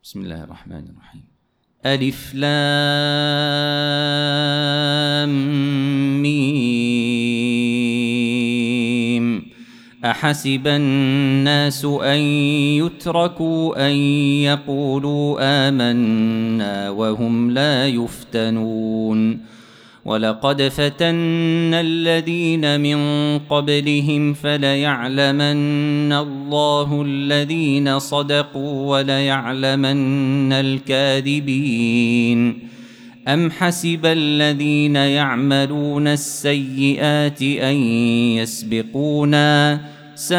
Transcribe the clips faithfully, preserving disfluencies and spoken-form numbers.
بسم الله الرحمن الرحيم. ألف لام ميم. أحسب الناس أن يتركوا أن يقولوا آمنا وهم لا يفتنون. ولقد فتنا الذين من قبلهم فليعلمن الله الذين صدقوا وليعلمن الكاذبين. أم حسب الذين يعملون السيئات أن يسبقونا ساء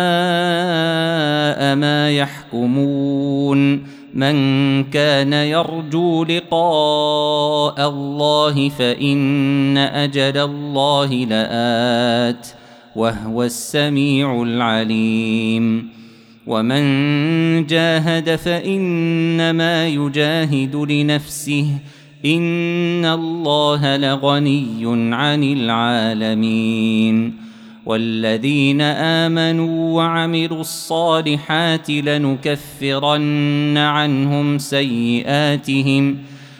ما يحكمون. من كان يرجو لقاء الله فإن أجل الله لآت وهو السميع العليم. ومن جاهد فإنما يجاهد لنفسه إن الله لغني عن العالمين. والذين آمنوا وعملوا الصالحات لنكفرن عنهم سيئاتهم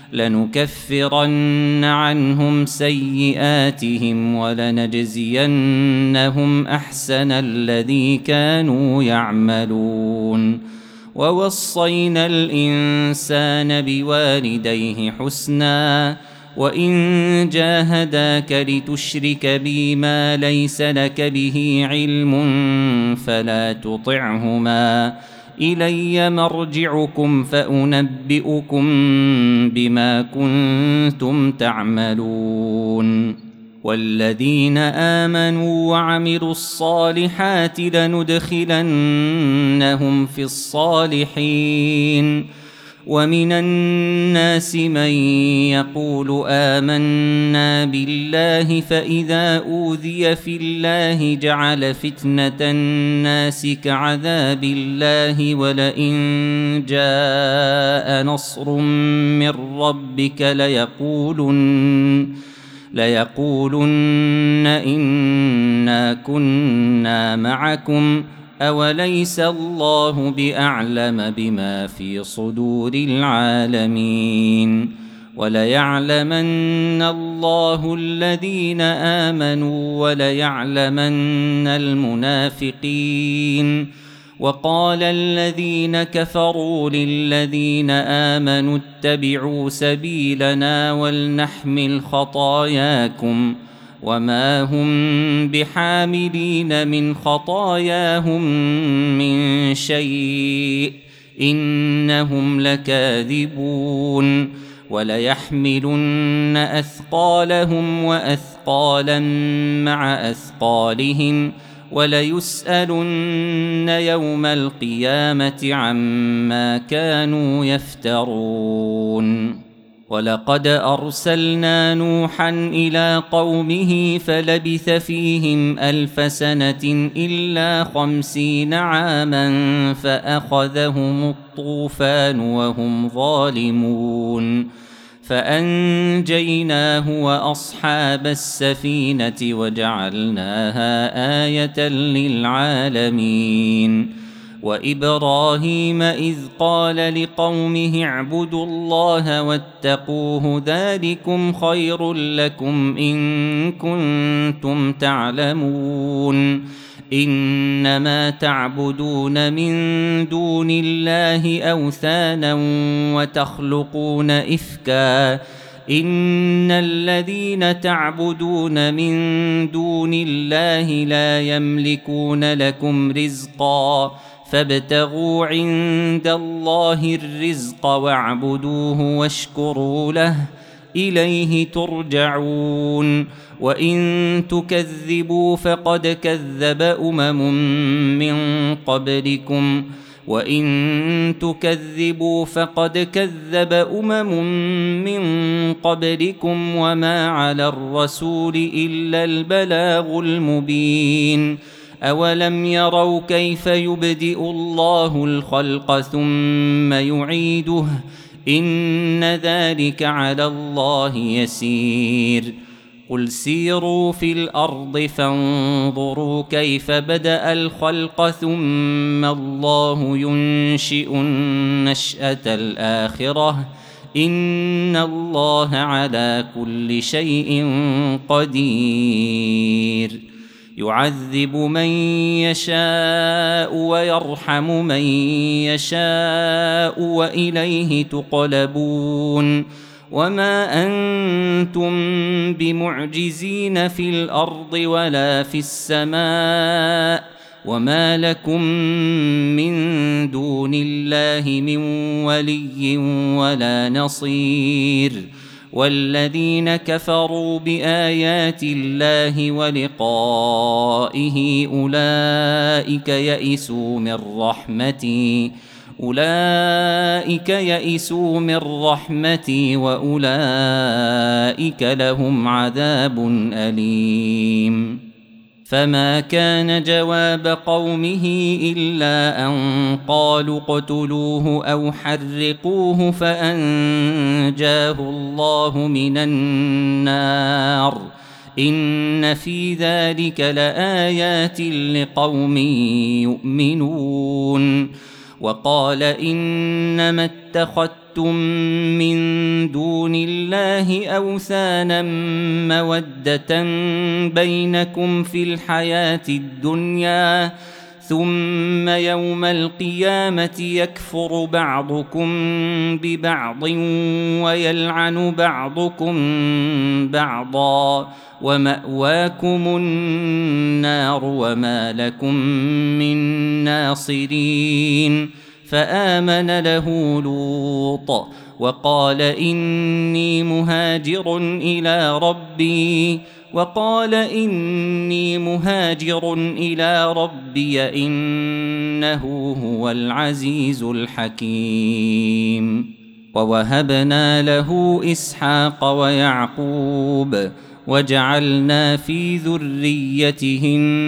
لنكفرن عنهم سيئاتهم ولنجزينهم أحسن الذي كانوا يعملون. ووصينا الإنسان بوالديه حسنا وإن جاهداك لتشرك بي ما ليس لك به علم فلا تطعهما إلي مرجعكم فأنبئكم بما كنتم تعملون. والذين آمنوا وعملوا الصالحات لندخلنهم في الصالحين. ومن الناس من يقول آمنا بالله فإذا أوذي في الله جعل فتنة الناس كعذاب الله ولئن جاء نصر من ربك ليقولن ليقولن إنا كنا معكم أوليس الله بأعلم بما في صدور العالمين. وليعلمن الله الذين آمنوا وليعلمن المنافقين. وقال الذين كفروا للذين آمنوا اتبعوا سبيلنا ولنحمل خطاياكم وما هم بحاملين من خطاياهم من شيء إنهم لكاذبون. وليحملن أثقالهم وأثقالا مع أثقالهم وليسألن يوم القيامة عما كانوا يفترون. ولقد أرسلنا نوحا إلى قومه فلبث فيهم ألف سنة إلا خمسين عاما فأخذهم الطوفان وهم ظالمون فأنجيناه وأصحاب السفينة وجعلناها آية للعالمين. وإبراهيم إذ قال لقومه اعبدوا الله واتقوه ذلكم خير لكم إن كنتم تعلمون. إنما تعبدون من دون الله أوثانا وتخلقون إفكا إن الذين تعبدون من دون الله لا يملكون لكم رزقا فابتغوا عند الله الرزق واعبدوه واشكروا له إليه ترجعون. وإن تكذبوا فقد كذب أمم من قبلكم وإن تكذبوا فقد كذب أمم من قبلكم وما على الرسول إلا البلاغ المبين. أولم يروا كيف يبدئ الله الخلق ثم يعيده إن ذلك على الله يسير. قل سيروا في الأرض فانظروا كيف بدأ الخلق ثم الله ينشئ النشأة الآخرة إن الله على كل شيء قدير يعذب من يشاء ويرحم من يشاء وإليه تقلبون وما أنتم بمعجزين في الأرض ولا في السماء وما لكم من دون الله من ولي ولا نصير والذين كفروا بآيات الله ولقائه أولئك يئسوا من رحمتي أولئك يئسوا من رحمتي وأولئك لهم عذاب أليم فما كان جواب قومه إلا أن قالوا اقتلوه أو حرقوه فأنجاه الله من النار إن في ذلك لآيات لقوم يؤمنون وقال إنما اتخذتم من دون الله أوثانا مودة بينكم في الحياة الدنيا ثم يوم القيامة يكفر بعضكم ببعض ويلعن بعضكم بعضا ومأواكم النار وما لكم من ناصرين فآمن له لوط وقال إني مهاجر إلى ربي وقال إني مهاجر إلى ربي إنه هو العزيز الحكيم ووهبنا له إسحاق ويعقوب وجعلنا في ذريته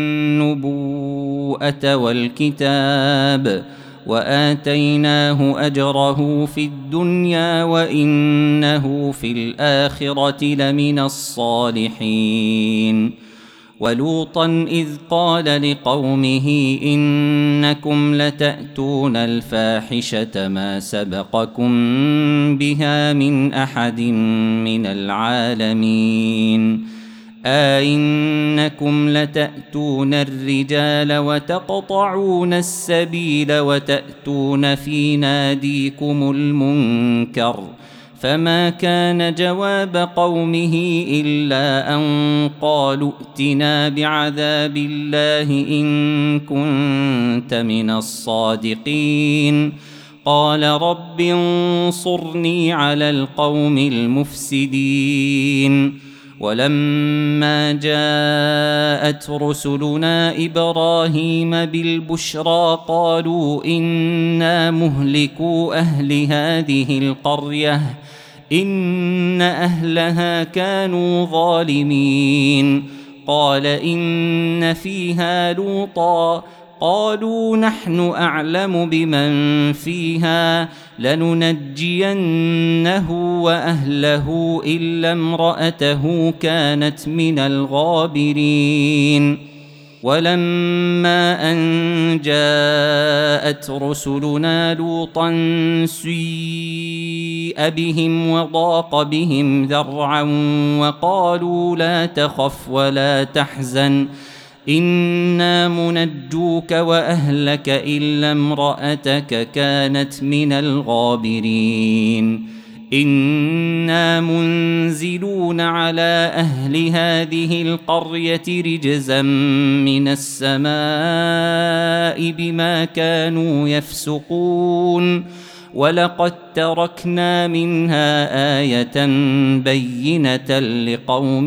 النبوءة والكتاب وآتيناه أجره في الدنيا وإنه في الآخرة لمن الصالحين ولوطا إذ قال لقومه إنكم لتأتون الفاحشة ما سبقكم بها من أحد من العالمين أئنكم لتأتون الرجال وتقطعون السبيل وتأتون في ناديكم المنكر فما كان جواب قومه إلا أن قالوا ائتنا بعذاب الله إن كنت من الصادقين قال رب انصرني على القوم المفسدين ولما جاءت رسلنا إبراهيم بالبشرى قالوا إنا مهلكو أهل هذه القرية إن أهلها كانوا ظالمين قال إن فيها لوطا قالوا نحن أعلم بمن فيها لننجينه وأهله إلا امرأته كانت من الغابرين ولما أن جاءت رسلنا لوطا سيء بهم وضاق بهم ذرعا وقالوا لا تخف ولا تحزن إنا منجوك وأهلك إلا امرأتك كانت من الغابرين إنا منزلون على أهل هذه القرية رجزا من السماء بما كانوا يفسقون ولقد تركنا منها آية بينة لقوم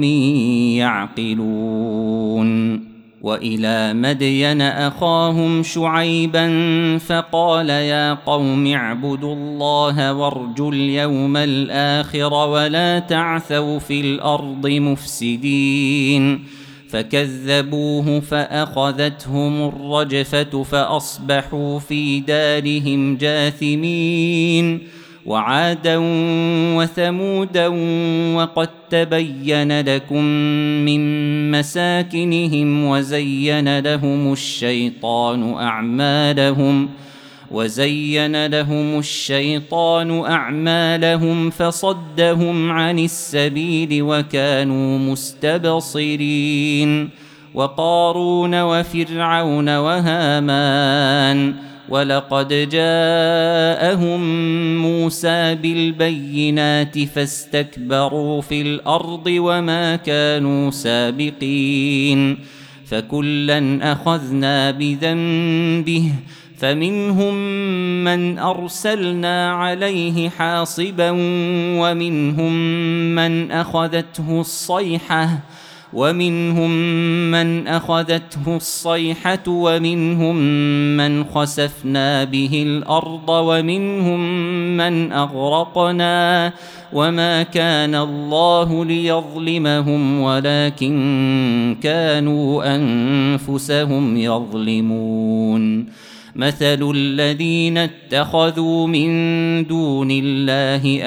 يعقلون وإلى مدين أخاهم شعيبا فقال يا قوم اعبدوا الله وارجوا اليوم الآخر ولا تعثوا في الأرض مفسدين فكذبوه فأخذتهم الرجفة فأصبحوا في دارهم جاثمين وعادا وثمودا وقد تبين لكم من مساكنهم وزين لهم الشيطان أعمالهم وزين لهم الشيطان أعمالهم فصدهم عن السبيل وكانوا مستبصرين وقارون وفرعون وهامان ولقد جاءهم موسى بالبينات فاستكبروا في الأرض وما كانوا سابقين فكلا أخذنا بذنبه فمنهم من أرسلنا عليه حاصبا ومنهم من أخذته الصيحة ومنهم من أخذته الصيحة ومنهم من خسفنا به الأرض ومنهم من أغرقنا وما كان الله ليظلمهم ولكن كانوا أنفسهم يظلمون مثل الذين اتخذوا من دون الله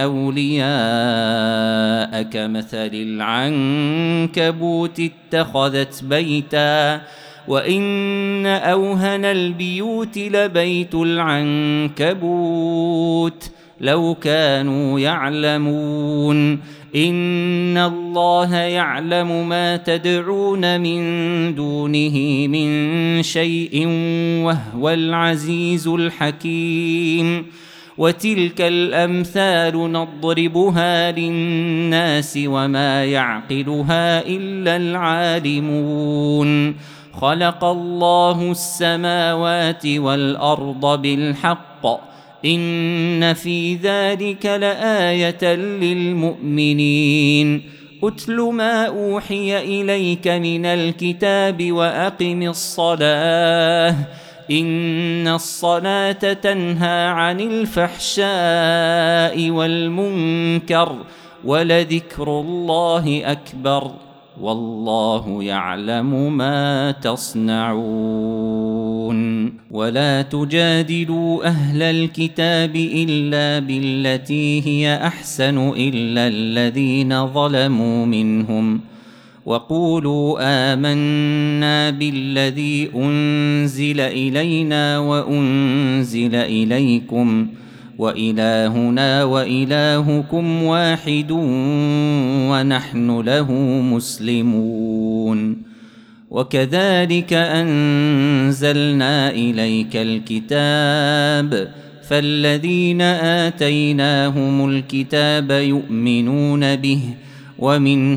أولياء كمثل العنكبوت اتخذت بيتا وإن أوهن البيوت لبيت العنكبوت لو كانوا يعلمون إن الله يعلم ما تدعون من دونه من شيء وهو العزيز الحكيم وتلك الأمثال نضربها للناس وما يعقلها إلا العالمون خلق الله السماوات والأرض بالحق إن في ذلك لآية للمؤمنين أتل ما أوحي إليك من الكتاب وأقم الصلاة إن الصلاة تنهى عن الفحشاء والمنكر ولذكر الله أكبر والله يعلم ما تصنعون ولا تجادلوا أهل الكتاب إلا بالتي هي أحسن إلا الذين ظلموا منهم وقولوا آمنا بالذي أنزل إلينا وأنزل إليكم وإلهنا وإلهكم واحد ونحن له مسلمون وكذلك أنزلنا إليك الكتاب فالذين آتيناهم الكتاب يؤمنون به ومن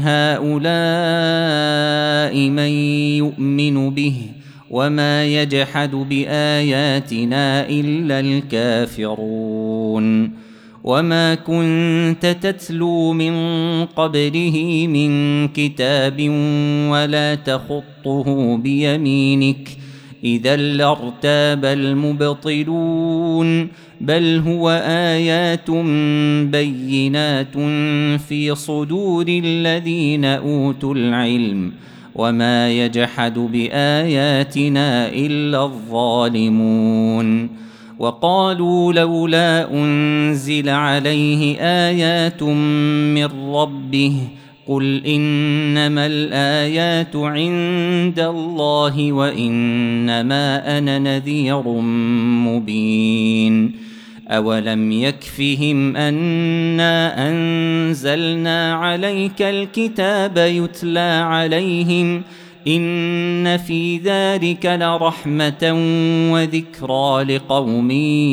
هؤلاء من يؤمن به وما يجحد بآياتنا إلا الكافرون وما كنت تتلو من قبله من كتاب ولا تخطه بيمينك إذا لارتاب المبطلون بل هو آيات بينات في صدور الذين أوتوا العلم وما يجحد بآياتنا إلا الظالمون وقالوا لولا أنزل عليه آيات من ربه قل إنما الآيات عند الله وإنما أنا نذير مبين أولم يكفهم أنا أنزلنا عليك الكتاب يتلى عليهم إن في ذلك لرحمة وذكرى لقوم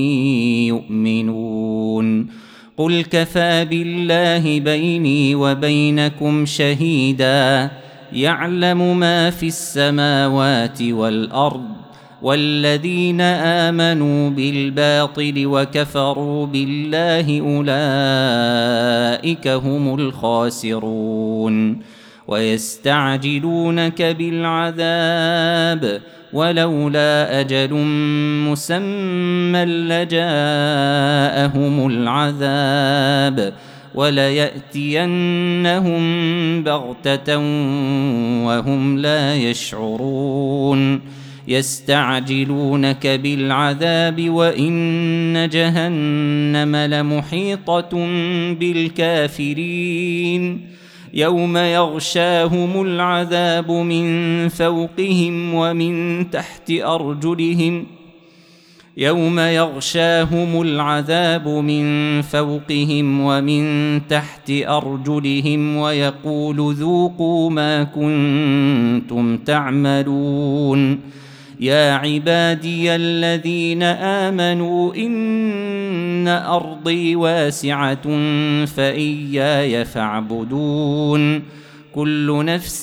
يؤمنون قل كفى بالله بيني وبينكم شهيدا يعلم ما في السماوات والأرض والذين آمنوا بالباطل وكفروا بالله أولئك هم الخاسرون ويستعجلونك بالعذاب ولولا أجل مسمى لجاءهم العذاب وليأتينهم بغتة وهم لا يشعرون يستعجلونك بالعذاب وإن جهنم لمحيطة بالكافرين يوم يغشاهم العذاب من فوقهم ومن تحت أرجلهم يوم يغشاهم العذاب من فوقهم ومن تحت أرجلهم ويقول ذوقوا ما كنتم تعملون يا عبادي الذين آمنوا إن أرضي واسعة فإياي فاعبدون كل نفس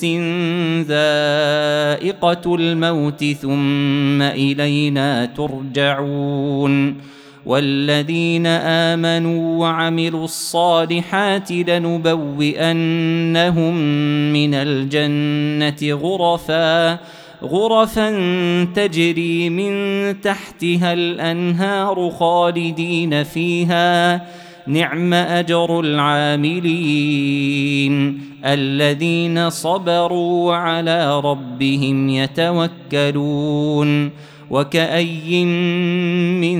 ذائقة الموت ثم إلينا ترجعون والذين آمنوا وعملوا الصالحات لنبوئنهم من الجنة غرفا غرفا تجري من تحتها الأنهار خالدين فيها نعم أجر العاملين الذين صبروا وعلى ربهم يتوكلون وكأي من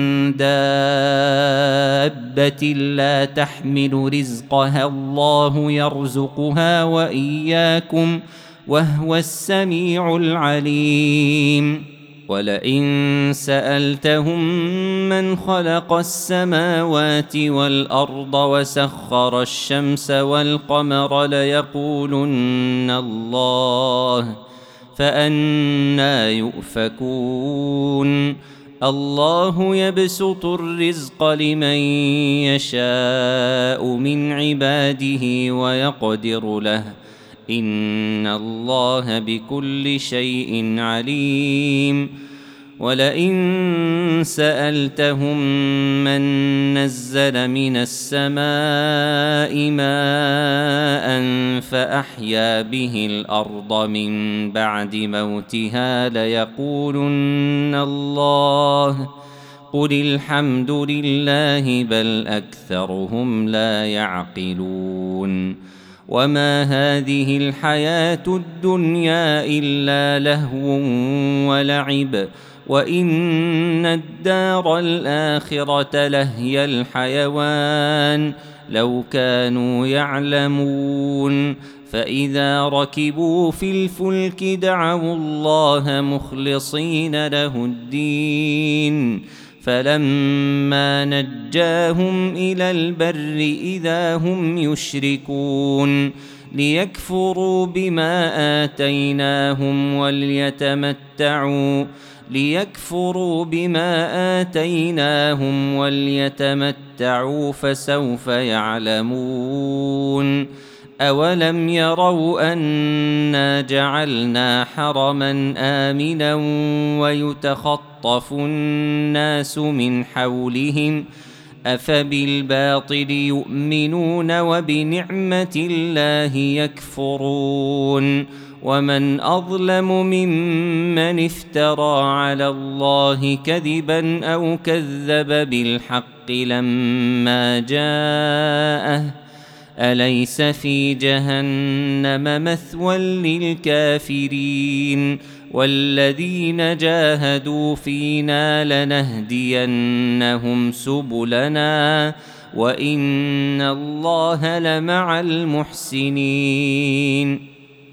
دابة لا تحمل رزقها الله يرزقها وإياكم وهو السميع العليم ولئن سألتهم من خلق السماوات والأرض وسخر الشمس والقمر ليقولن الله فأنى يؤفكون الله يبسط الرزق لمن يشاء من عباده ويقدر له إن الله بكل شيء عليم ولئن سألتهم من نزل من السماء ماء فأحيا به الأرض من بعد موتها ليقولن الله قل الحمد لله بل أكثرهم لا يعقلون وما هذه الحياة الدنيا إلا لهو ولعب وإن الدار الآخرة لهي الحيوان لو كانوا يعلمون فإذا ركبوا في الفلك دعوا الله مخلصين له الدين فلما نجاهم إلى البر إذا هم يشركون ليكفروا بما آتيناهم وليتمتعوا ليكفروا بما آتيناهم وليتمتعوا فسوف يعلمون أولم يروا أنا جعلنا حرما آمنا ويتخطف الناس من حولهم أفبالباطل يؤمنون وبنعمة الله يكفرون ومن أظلم ممن افترى على الله كذبا أو كذب بالحق لما جاءه أليس في جهنم مثوى للكافرين والذين جاهدوا فينا لنهدينهم سبلنا وإن الله لمع المحسنين